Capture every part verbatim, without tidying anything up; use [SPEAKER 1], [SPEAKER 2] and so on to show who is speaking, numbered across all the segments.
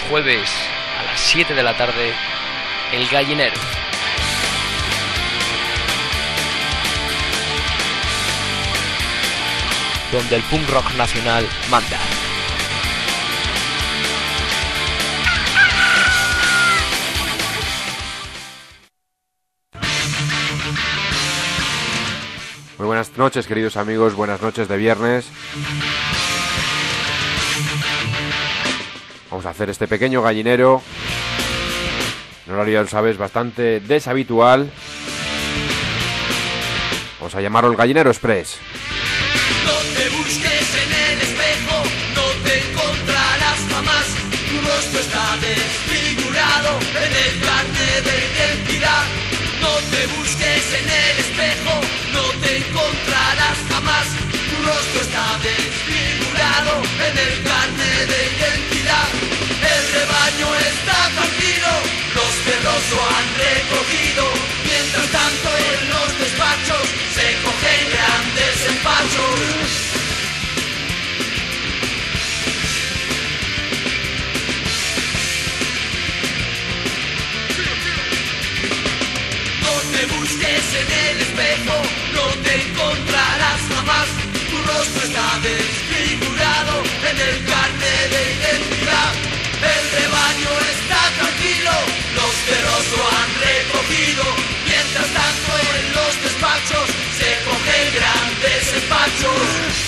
[SPEAKER 1] jueves a las siete de la tarde, El Gallinero. Donde el punk rock nacional manda.
[SPEAKER 2] Muy buenas noches, queridos amigos, buenas noches de viernes. Vamos a hacer este pequeño gallinero, en horario, ya sabes, bastante deshabitual. Vamos a llamarlo el Gallinero Express.
[SPEAKER 3] No te busques en el espejo, no te encontrarás jamás. Tu rostro está desfigurado en el carnet de identidad. No te busques en el espejo, no te encontrarás jamás. Tu rostro está desfigurado en el carnet de identidad. El rebaño está tranquilo, los perros lo han recogido. Mientras tanto en los despachos se cogen grandes empachos. No te busques en el espejo, no te encontrarás jamás. Tu rostro está desfigurado en el carnet de identidad. El rebaño está tranquilo, los perros lo han recogido. Mientras tanto en los despachos se cogen grandes empachos.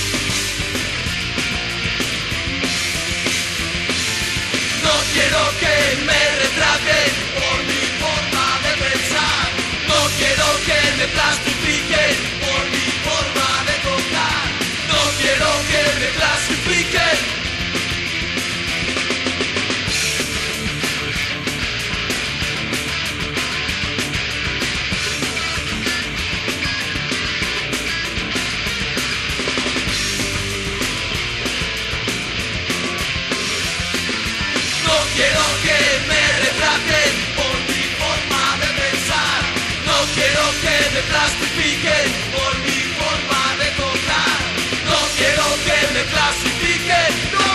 [SPEAKER 3] No quiero que me retraten por mi forma de pensar. No quiero que me clasifiquen por mi forma de tocar. No quiero que me clasifiquen. No quiero que me retraten por mi forma de pensar. No quiero que me clasifiquen por mi forma de tocar. No quiero que me clasifiquen, no.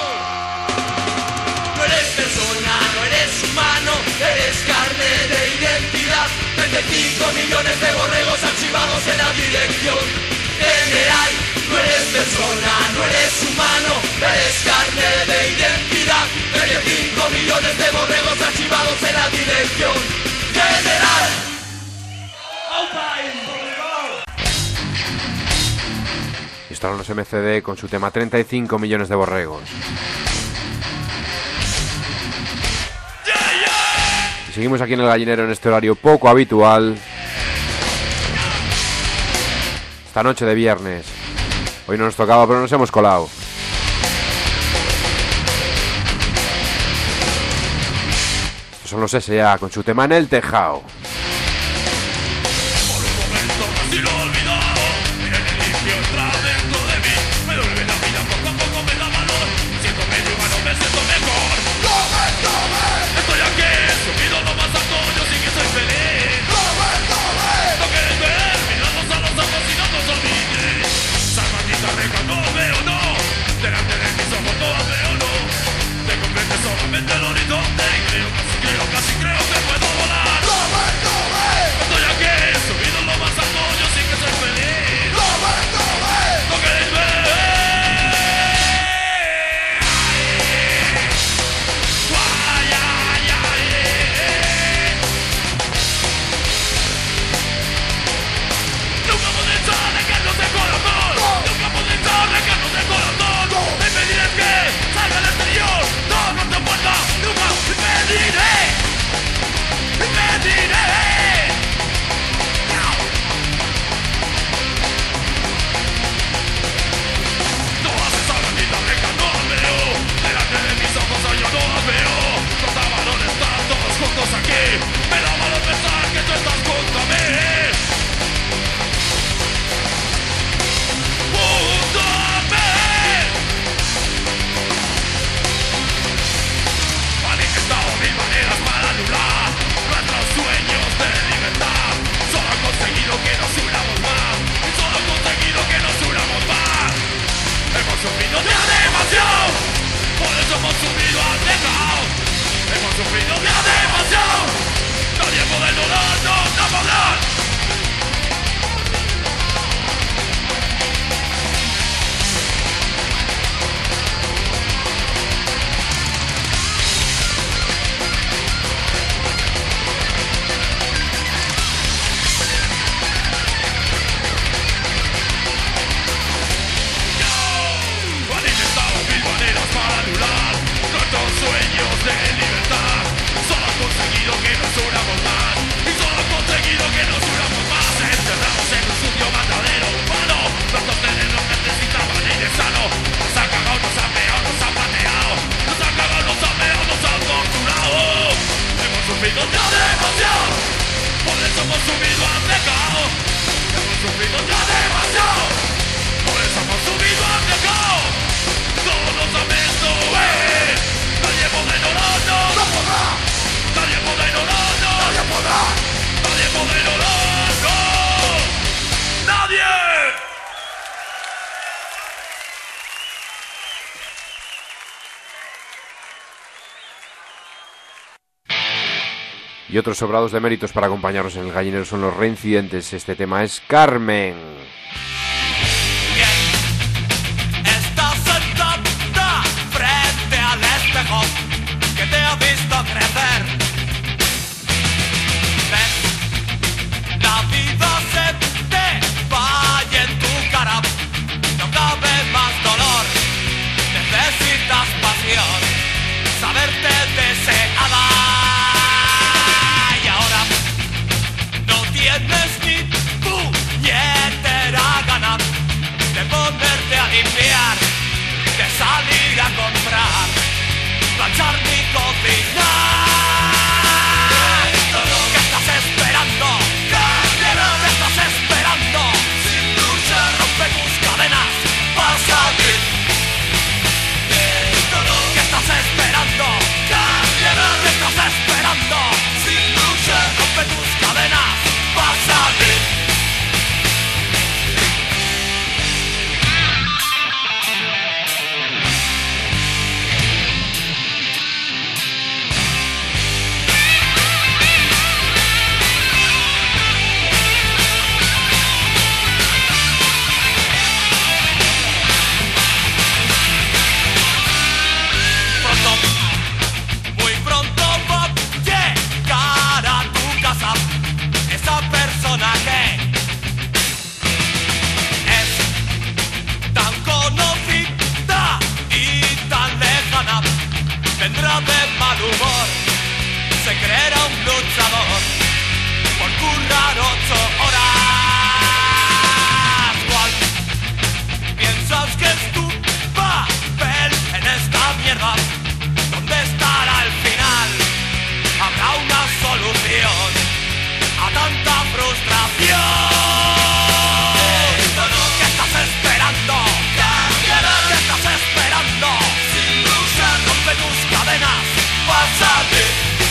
[SPEAKER 3] No eres persona, no eres humano, eres carne de identidad. treinta y cinco millones de borregos archivados en la dirección general. No eres persona, no eres humano, eres carne de identidad. treinta y cinco millones de borregos archivados en la dirección general.
[SPEAKER 2] Y estarán los M C D con su tema treinta y cinco millones de borregos. Y seguimos aquí en el Gallinero en este horario poco habitual. Esta noche de viernes. Hoy no nos tocaba, pero nos hemos colado. Estos son los S A con su tema En el Tejao.
[SPEAKER 3] Por un momento casi lo he olvidado. Mira el limpio entra dentro de mí. Me duele la vida, poco a poco me da valor. Siento medio humano, me siento mejor. ¡Tome, tome! Estoy aquí, subido lo más alto, yo sí que soy feliz. ¡Tome, tome! No queréis ver, mirarnos a los ojos y no nos olvides. Esa maldita reja no veo, no. Delante de mis ojos no veo, no. Te comprende solamente el horizonte. Creo, casi creo, casi creo que puedo volar. ¡Tome, tome! Estoy aquí, subido lo más alto, yo sí que soy feliz. ¡Tome, tome! No queréis ver. Ay, ay, ay, ay. Nunca podéis alejarnos del corazón. Nunca podéis alejarnos del corazón. Impediré que salga al exterior. No, no te puerta. Nunca impediré. Impediré. No haces a la vida reja, no las veo. Delante de mis ojos yo no las veo. Los avalones están todos juntos aquí. Me da malo pensar que tú estás junto a mí. Junto a mí. Han intentado mil maneras para anular nuestros sueños de libertad. Solo han conseguido que nos unamos más. Y solo han conseguido que nos unamos más. Hemos subido ya demasiado. Por eso hemos subido al tejado.
[SPEAKER 2] Y otros sobrados de méritos para acompañarnos en el gallinero son los reincidentes. Este tema es Carmen.
[SPEAKER 3] Bien, estás sentada frente al espejo que te ha visto crecer. Ves, la vida se te vaya en tu cara. No cabe más dolor, necesitas pasión, saberte deseada. Tienes ni puñetera gana de ponerte a limpiar, de salir a comprar, planchar ni cocinar. ¿Qué estás esperando? ¿Qué estás esperando? Sin lucha, rompe tus cadenas, pasa a ti. ¿Qué estás esperando? ¿Qué estás esperando? Sin lucha, rompe tus cadenas. Pasate. Pronto, muy pronto va a llegar a tu casa esa persona que es tan conocida y tan lejana. Vendrá de mal humor, se creerá un luchador por currar ocho horas. ¿Cuál piensas que es tu papel en esta mierda? ¿Dónde estará al final? Habrá una solución a tanta frustración. ¿Qué estás esperando? ¿Qué estás esperando? Sin lucha, rompe tus cadenas, pásate.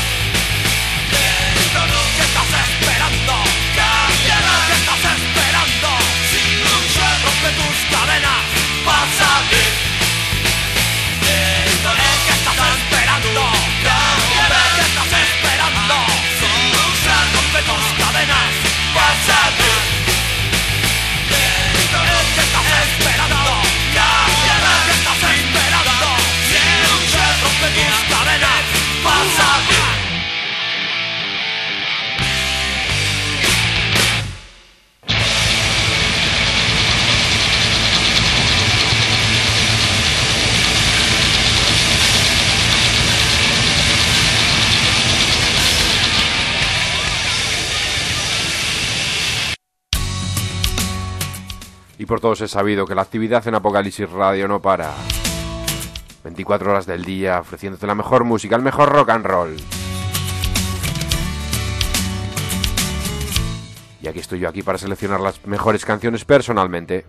[SPEAKER 3] ¿Qué estás esperando? ¿Qué estás esperando? Sin lucha, rompe tus cadenas, pásate. ¿Qué estás esperando? ¿Qué estás esperando? Sin lucha, rompe tus cadenas, pásate. ¿Qué estás esperando? ¿Qué estás esperando? Sin lucha, rompe tus cadenas, pásate.
[SPEAKER 2] Y por todos es sabido que la actividad en Apocalipsis Radio no para. veinticuatro horas del día ofreciéndote la mejor música, el mejor rock and roll. Y aquí estoy yo aquí para seleccionar las mejores canciones personalmente.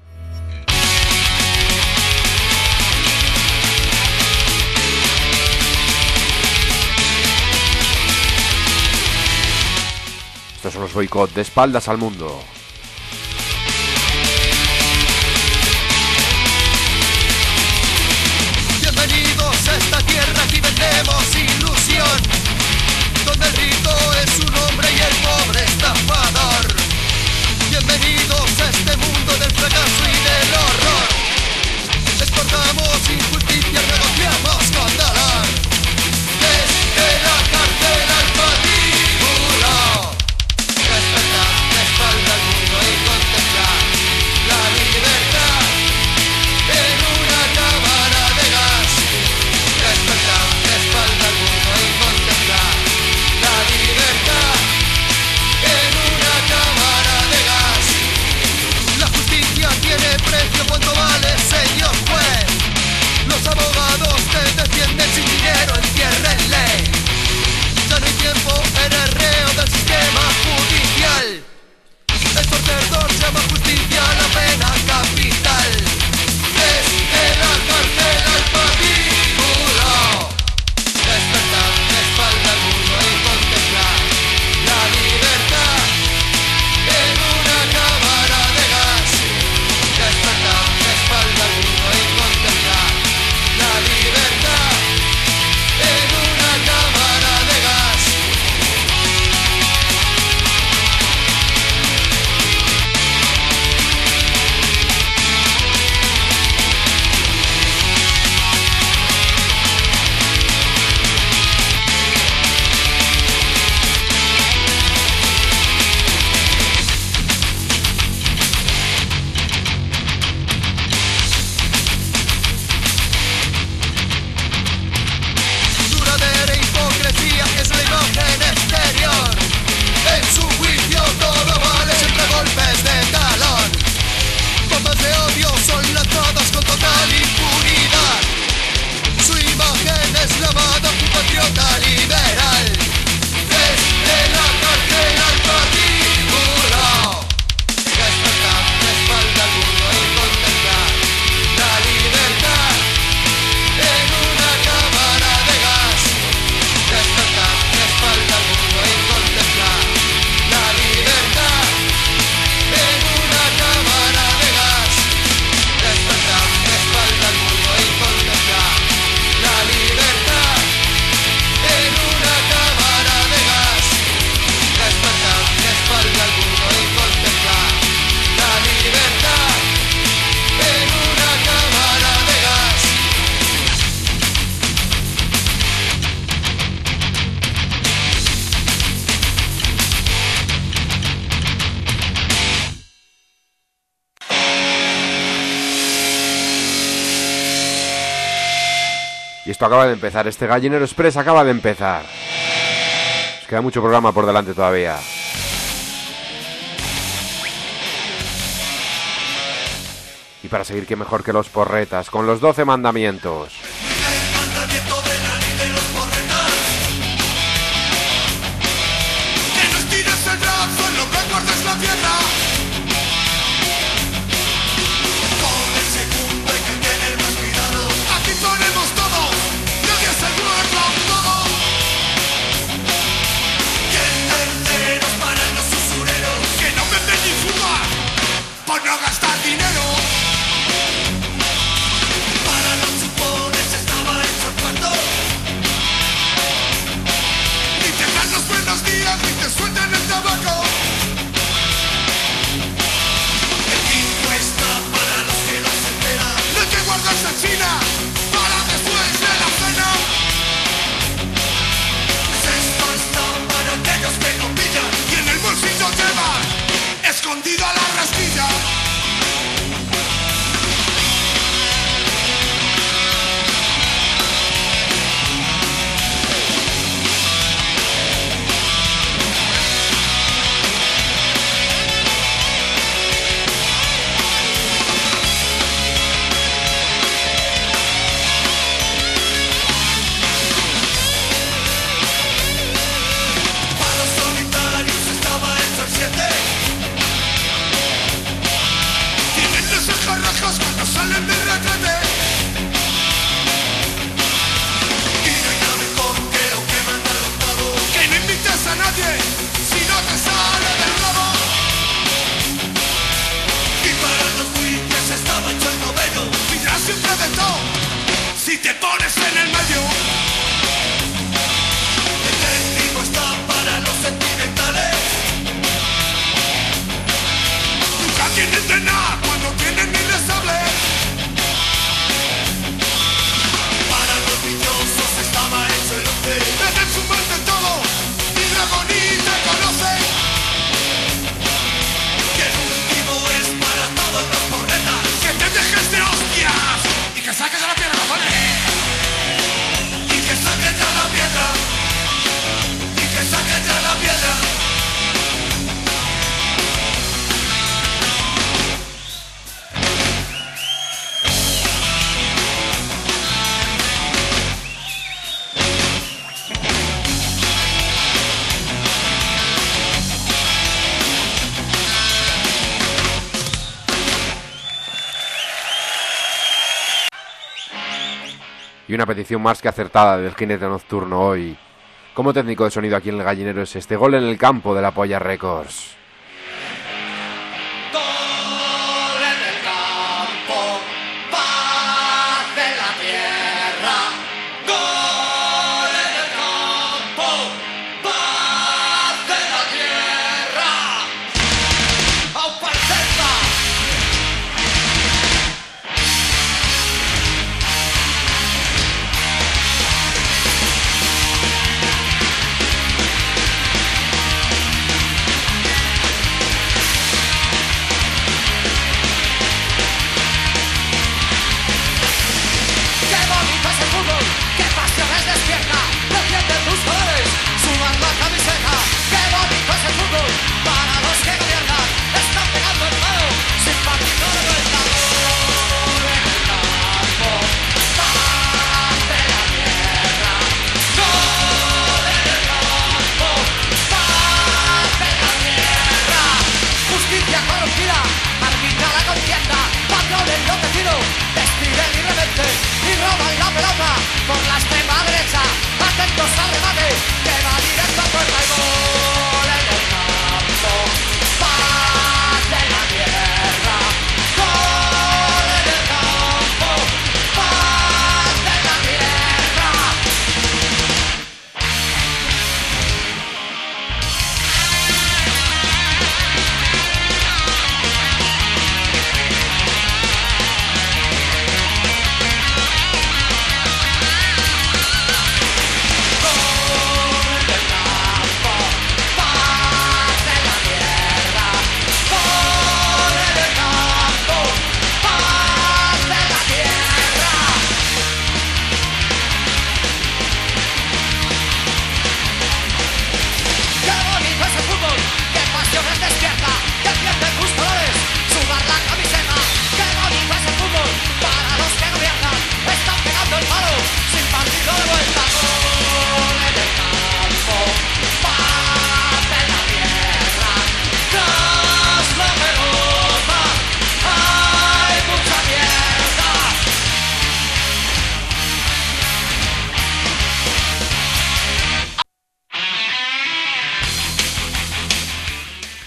[SPEAKER 2] Estos son los Boicot, de espaldas al mundo.
[SPEAKER 4] Bienvenidos a esta tierra, aquí vendemos ilusión, donde el rico es un hombre y el pobre estafador. Bienvenidos a este mundo del fracaso y del horror. Exportamos injusticia, negociamos con dolor. Desde la cárcel al patíbulo, despertar de espalda al mundo.
[SPEAKER 2] Y esto acaba de empezar, este Gallinero Express acaba de empezar. Nos queda mucho programa por delante todavía. Y para seguir, qué mejor que los porretas, con los doce mandamientos.
[SPEAKER 4] El mandamiento de la ley de los porretas: que no estires el brazo en lo que cortes la tierra. Con el segundo hay que tener más cuidado. Aquí ponemos todo, nadie se duerma un todo. Y el tercero es para los usureros, que no venden ni fuman por no gastar dinero. Ni te suelten el tabaco. El quinto está para los que no se enteran. No hay que guardarse China para después de la cena. Sexto está para aquellos que no pillan y en el bolsillo llevan escondida la rasquilla. Cuando salen del retrete, y no hay nada mejor que lo que manda el octavo, que no invites a nadie si no te sale del rabo. Y para los buitres estaba hecho el noveno, miras siempre de todo si te pones en el medio. El décimo está para los sentimentales, nunca tienen de nada cuando tienen ni les hable. Para los viciosos estaba hecho el once, deben sumarte todo y luego ni te conoce. Y el último es para todos los porretas, que te dejes de hostias y que saques a la piedra, cojones. Y que saques ya la piedra, y que saques ya la piedra.
[SPEAKER 2] Y una petición más que acertada del jinete nocturno hoy. Como técnico de sonido aquí en el Gallinero es este gol en el campo de la Polla Records.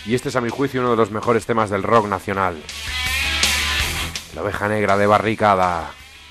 [SPEAKER 2] Y este es a mi juicio uno de los mejores temas del rock nacional. La Oveja Negra de Barricada.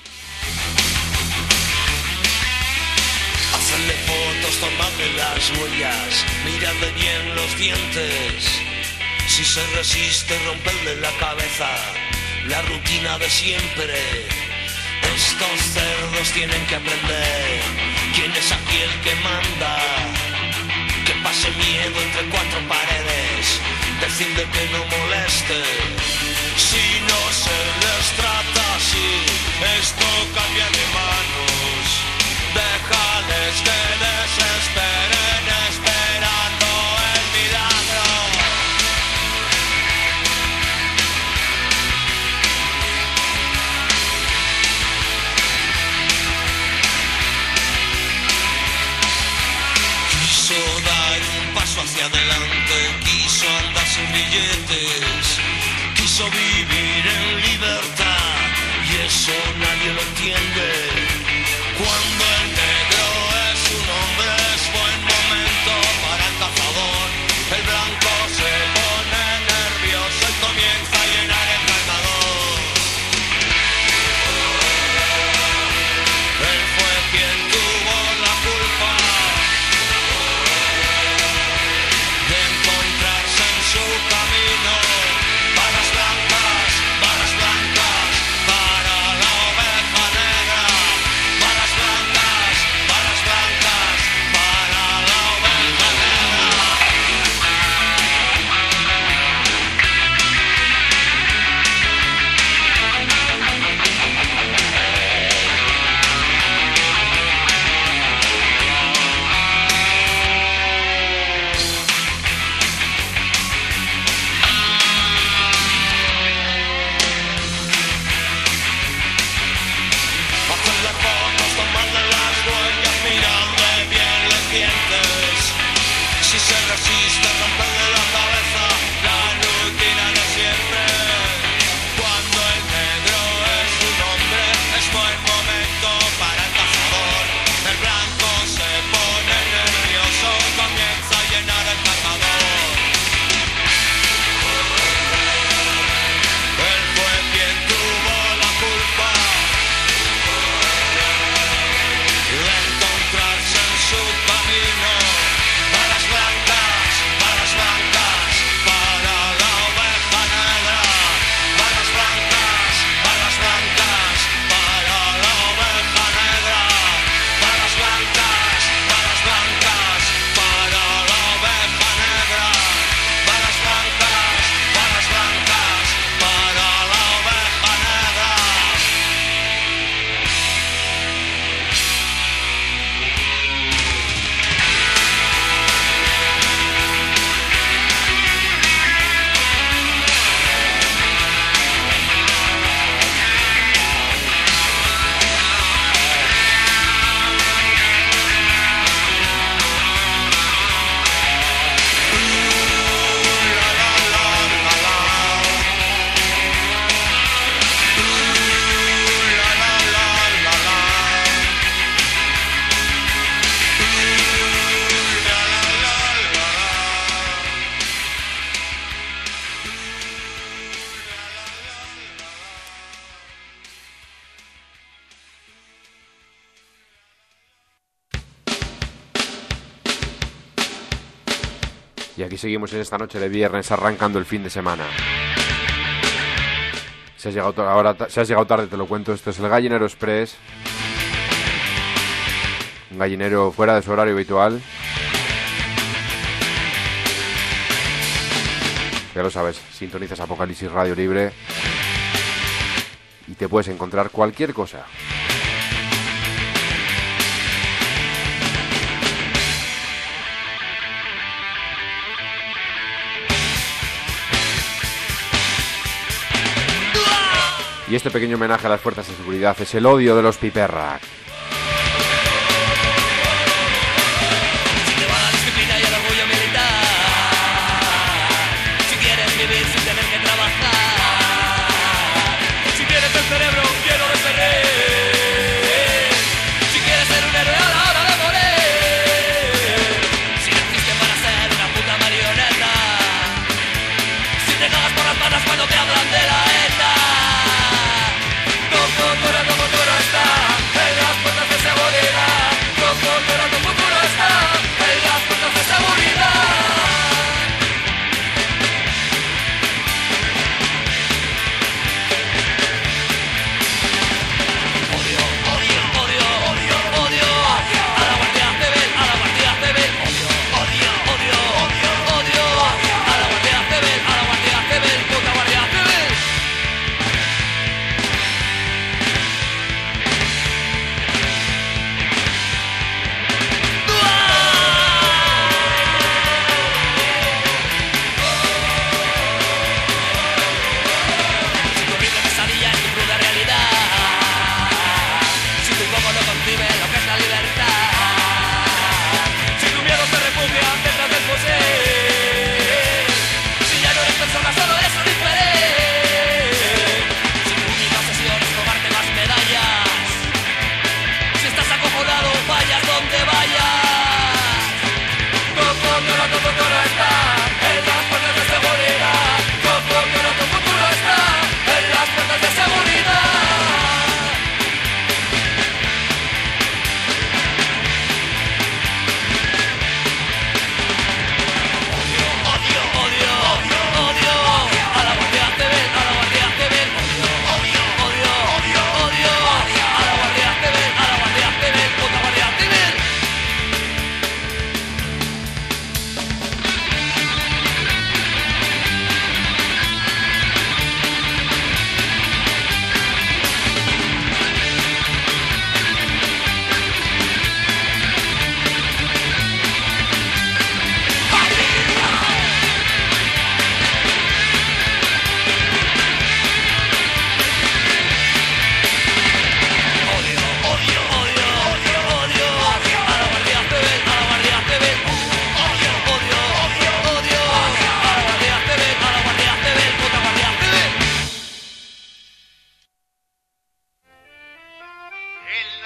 [SPEAKER 5] Hacerle fotos, tomarle las huellas, mirarle bien los dientes. Si se resiste, romperle la cabeza, la rutina de siempre. Estos cerdos tienen que aprender quién es aquí el que manda. Que pase miedo entre cuatro paredes, decirle que no moleste. Si no se les trata así, esto cambia de manos. Déjales que desesperen esperando el milagro. Quiso dar un paso hacia adelante, quiso andar sin billetes, quiso vivir en libertad y eso nadie lo entiende. Cuando el negro es un hombre es buen momento para el cazador. El blanco se pone nervioso y comienza a llenar el cargador. Él fue quien tuvo la culpa de encontrarse en su camino. Balas blancas, balas blancas para la oveja negra. Balas blancas, balas blancas para la oveja negra. Hacerle fotos, tomarle las huellas, mirarle bien los dientes. Si se resiste, romperle la cabeza, la rutina de siempre. Cuando el negro es un hombre, es buen momento para el cazador. El blanco se pone nervioso, comienza a llenar el cargador. Él fue quien tuvo la culpa de encontrarse en su camino. Balas blancas, balas blancas para la oveja negra. Balas blancas, balas blancas para la oveja negra. Balas blancas, balas blancas para la oveja negra. Balas blancas, balas blancas para la oveja negra.
[SPEAKER 2] Y aquí seguimos en esta noche de viernes arrancando el fin de semana. Si has llegado, to- ahora, ta- si has llegado tarde te lo cuento, esto es el Gallinero Express. Un gallinero fuera de su horario habitual. Ya lo sabes, sintonizas Apocalipsis Radio Libre y te puedes encontrar cualquier cosa. Y este pequeño homenaje a las fuerzas de seguridad es el odio de los Piperrak.
[SPEAKER 5] Si te va la disciplina y el orgullo militar, si quieres vivir sin tener que trabajar, si tienes el cerebro lleno de ferrer, si quieres ser un héroe a la hora de morir, si naciste para ser una puta marioneta,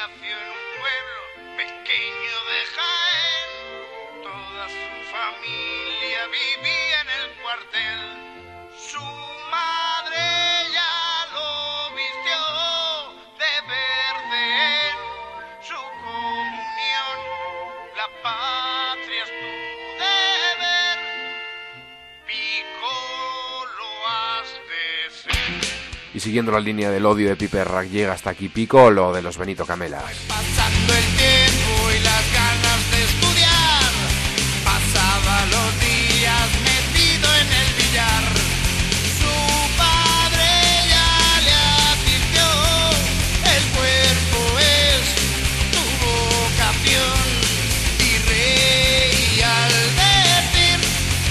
[SPEAKER 6] nació en un pueblo pequeño de Jaén. Toda su familia vivía en el cuartel. Su madre ya lo vistió de verde en su comunión. La patria es tu deber, Piccolo has de ser.
[SPEAKER 2] Y siguiendo la línea del odio de Piper Rack, llega hasta aquí Piccolo de los Benito Camelas.
[SPEAKER 4] Pasando el tiempo y las ganas de estudiar, pasaba los días metido en el billar. Su padre ya le advirtió, el cuerpo es tu vocación. Y reía al decir,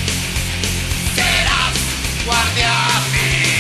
[SPEAKER 4] serás guardia civil.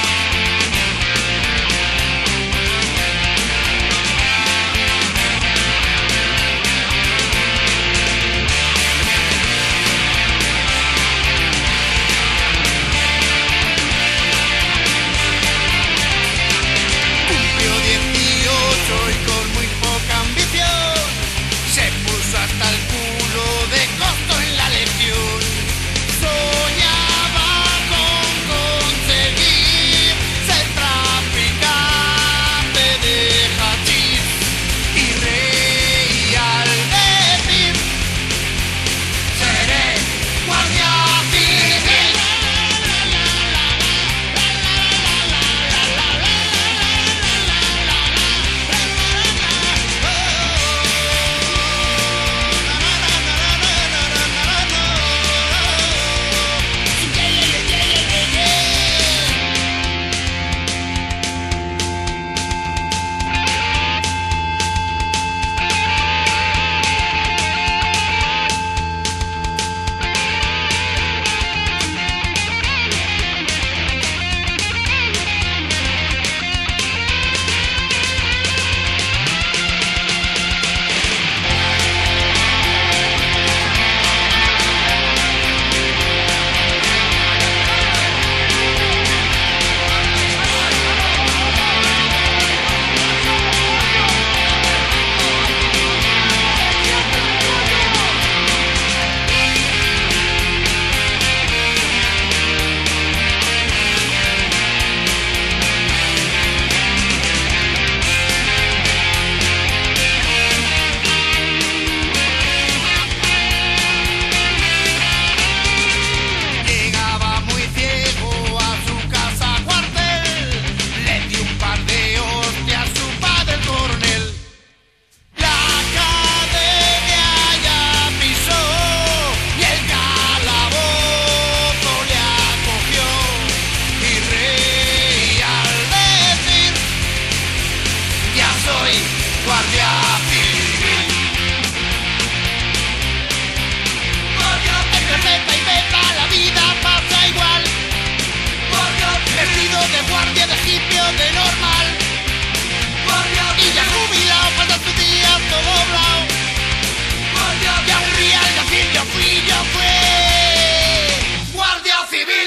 [SPEAKER 4] Y con muy poca ambición se puso hasta el culo de costo en la legión. Soñaba con conseguir ser traficante de hachís y reía al decir, seré guardia civil. Llegaba muy ciego a su casa cuartel, le dio un par de hostias a su padre el coronel. La academia ya pisó y el calabozo le acogió y reía al decir, ya soy guardia civil. Entre meta y meta la vida pasa igual, vestido de guardia, de egipcio, de normal, y ya jubilado pasa su día todo doblado, y aburría el decir yo fui, yo fui guardia civil.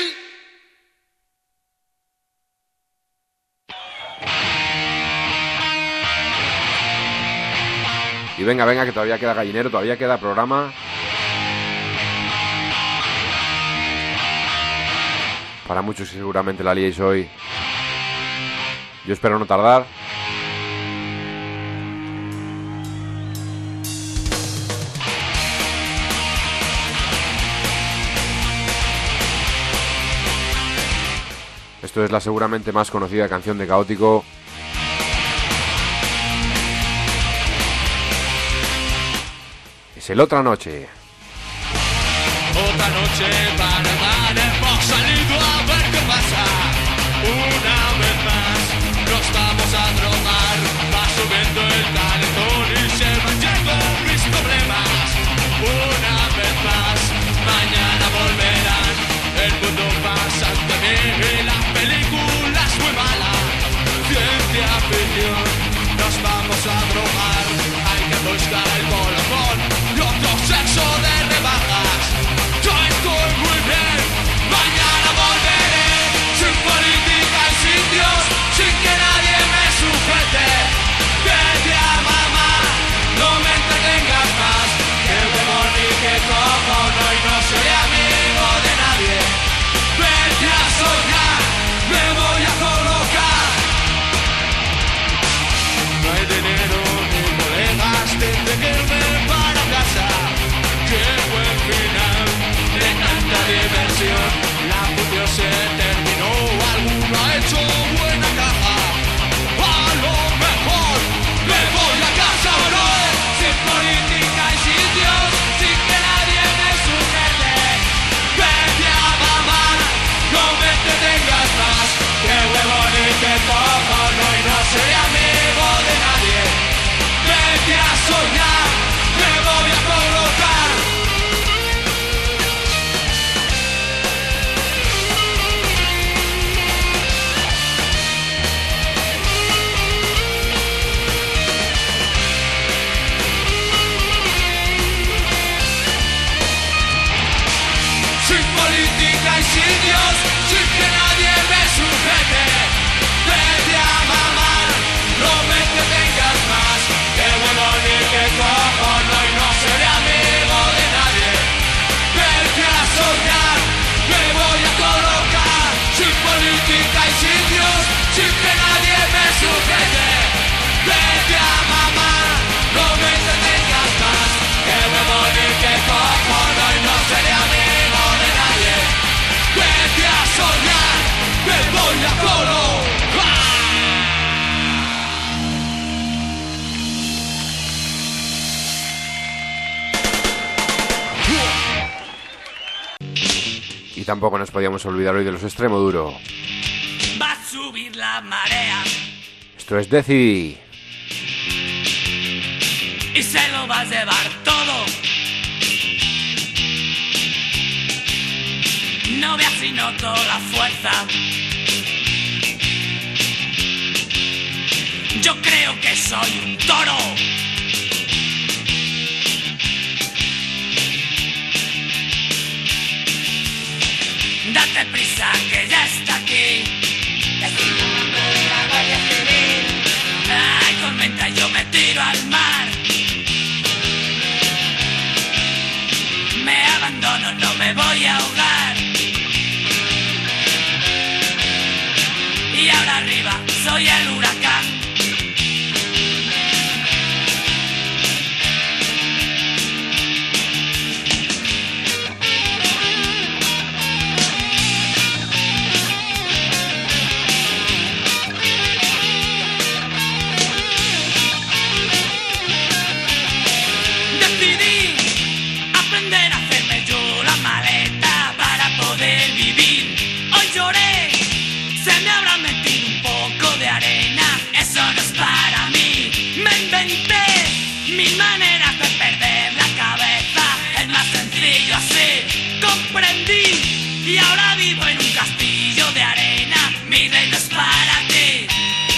[SPEAKER 2] Y venga, venga, que todavía queda gallinero, todavía queda programa. Para muchos seguramente la liéis hoy. Yo espero no tardar. Esto es la seguramente más conocida canción de Caótico. Es el Otra Noche.
[SPEAKER 3] Otra noche para el bar, hemos salido a ver qué pasa. Una vez más nos vamos a drogar. Va subiendo el calentón y se van yendo mis problemas. Una vez más, mañana volverán. El mundo pasa ante mí y la película es muy mala. Ciencia ficción, nos vamos a drogar. Hay que buscar el colofón y otro sexo de rebajas. Yo estoy muy bien.
[SPEAKER 2] tampoco nos podíamos olvidar hoy de los Extremoduro.
[SPEAKER 5] Va a subir la marea
[SPEAKER 2] Esto es Decidí.
[SPEAKER 5] y se lo va a llevar todo. No veas si noto la fuerza. Yo creo que soy un toro. Date prisa que ya está aquí. Hay tormenta y yo me tiro al mar. Me abandono, no me voy a ahogar. Y ahora arriba soy el huracán. Y ahora vivo en un castillo de arena. Mi reino es para ti.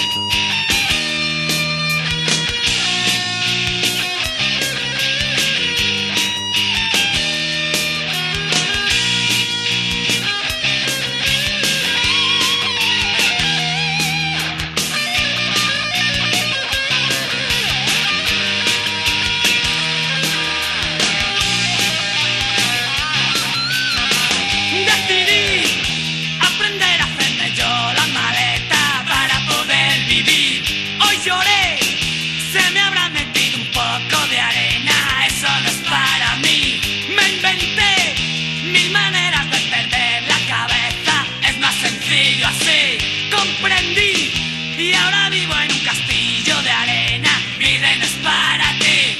[SPEAKER 5] Y ahora vivo en un castillo de arena. Mi reino es para ti.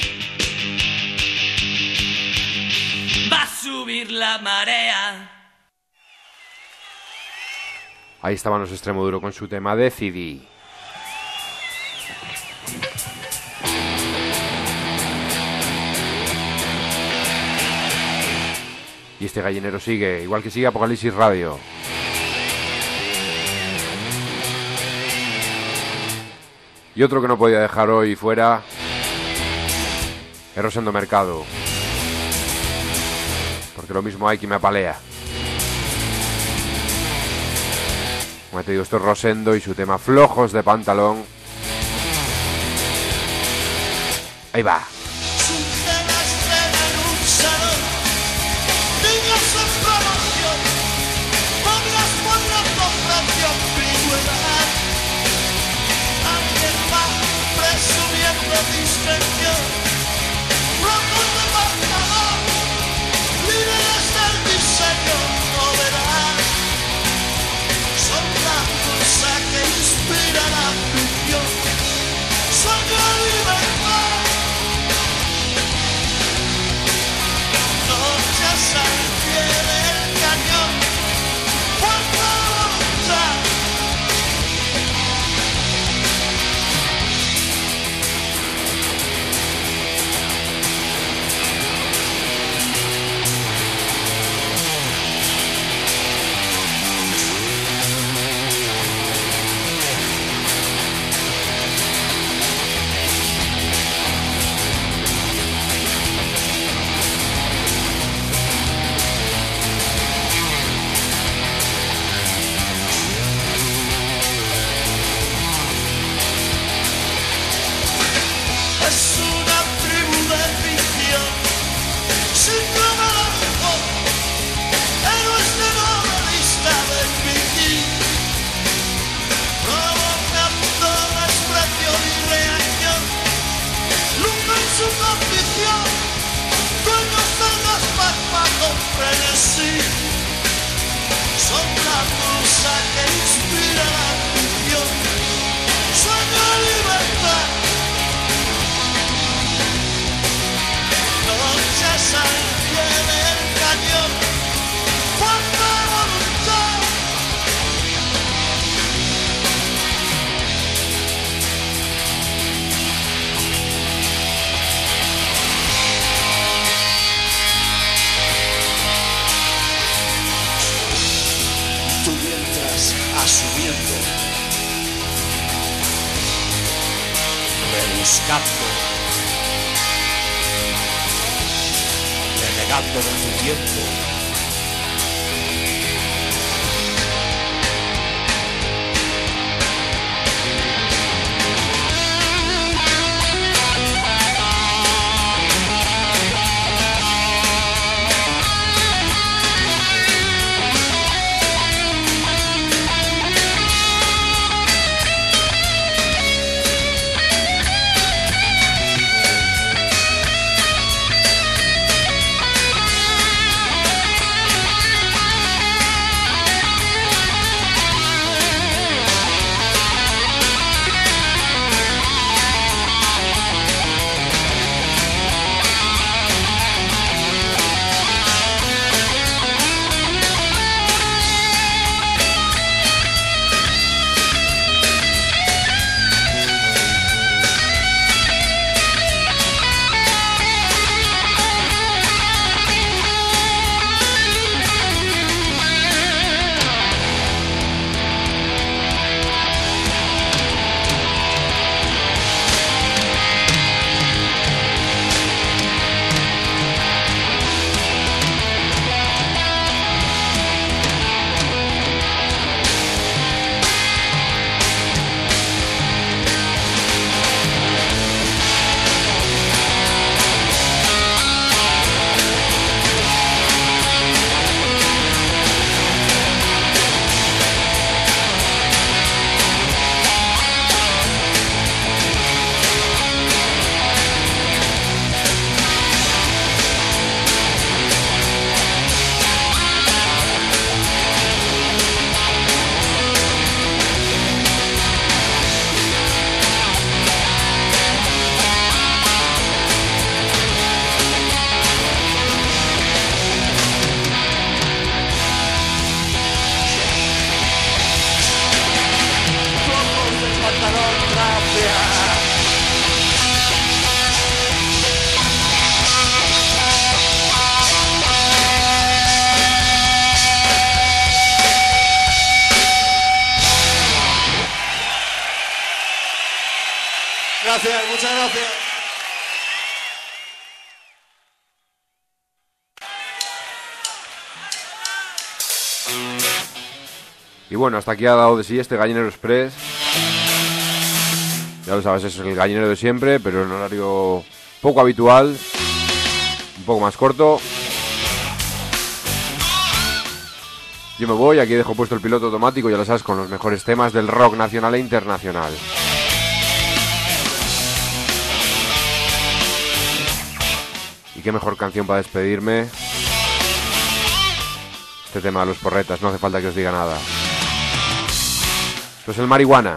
[SPEAKER 5] Va a subir la marea.
[SPEAKER 2] Ahí estaban los Extremoduro con su tema Decidí. Y este gallinero sigue, igual que sigue Apocalipsis Radio. Y otro que no podía dejar hoy fuera es Rosendo Mercado, porque lo mismo hay que me apalea. Como te digo, esto es Rosendo y su tema Flojos de Pantalón. Ahí va.
[SPEAKER 4] Discreción, rojos de pantalón, líderes del diseño, no verás. Son la cosa que inspira la ambición. Sueño de libertad. Noches al pie del cañón, fuerza de voluntad. Es una tribu de ficción, síndrome de mejor, héroes de novelista del Viking, provocando desprecio y reacción, lumbre en su condición, dueños del más bajo frenesí, son la musa que inspira la ambición, sueño de libertad. Noches al pie del cañón, fuerza
[SPEAKER 5] buscando, renegando de tu tiempo.
[SPEAKER 7] Gracias, muchas gracias.
[SPEAKER 2] Y bueno, hasta aquí ha dado de sí este Gallinero Express. Ya lo sabes, es el gallinero de siempre, pero en horario poco habitual, un poco más corto. Yo me voy, aquí dejo puesto el piloto automático, ya lo sabes, con los mejores temas del rock nacional e internacional. Y qué mejor canción para despedirme. Este tema de los porretas, no hace falta que os diga nada. Esto es el Marihuana.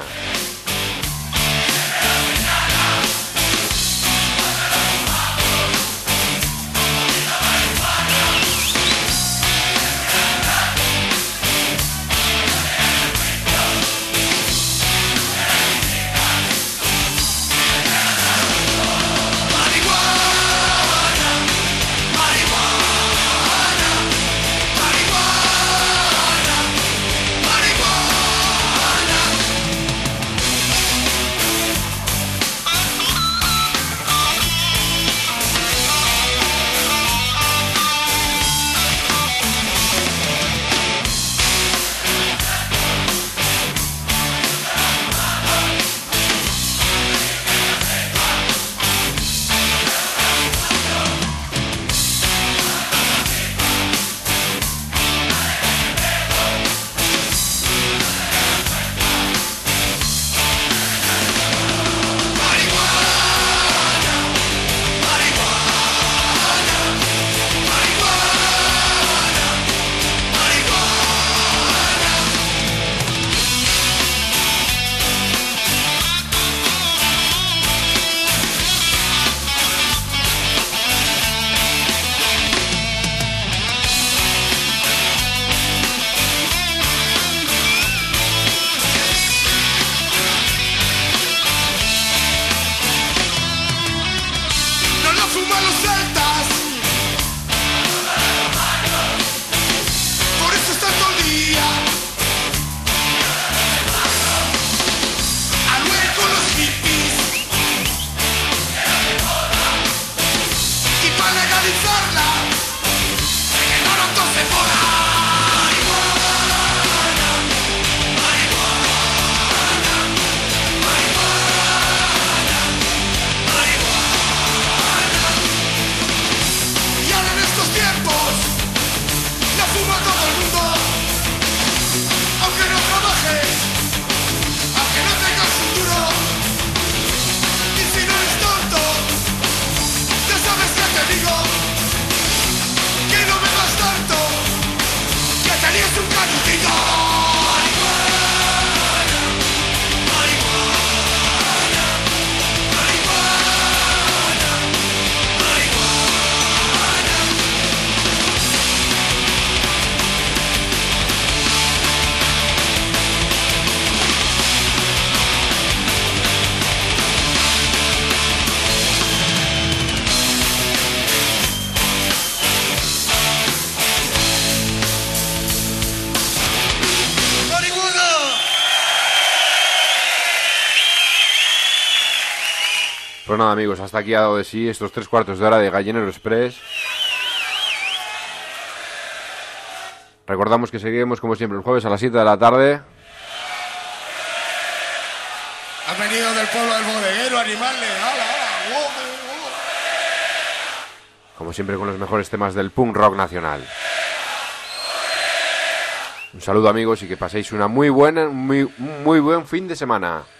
[SPEAKER 2] Pues nada, amigos, hasta aquí ha dado de sí estos tres cuartos de hora de Gallinero Express. Recordamos que seguimos como siempre el jueves a las siete de la tarde.
[SPEAKER 7] Has venido del pueblo del bodeguero, animales. ¡Hala, hala! ¡Wow, wow!
[SPEAKER 2] Como siempre con los mejores temas del punk rock nacional. Un saludo, amigos, y que paséis una muy buena, muy, muy buen fin de semana.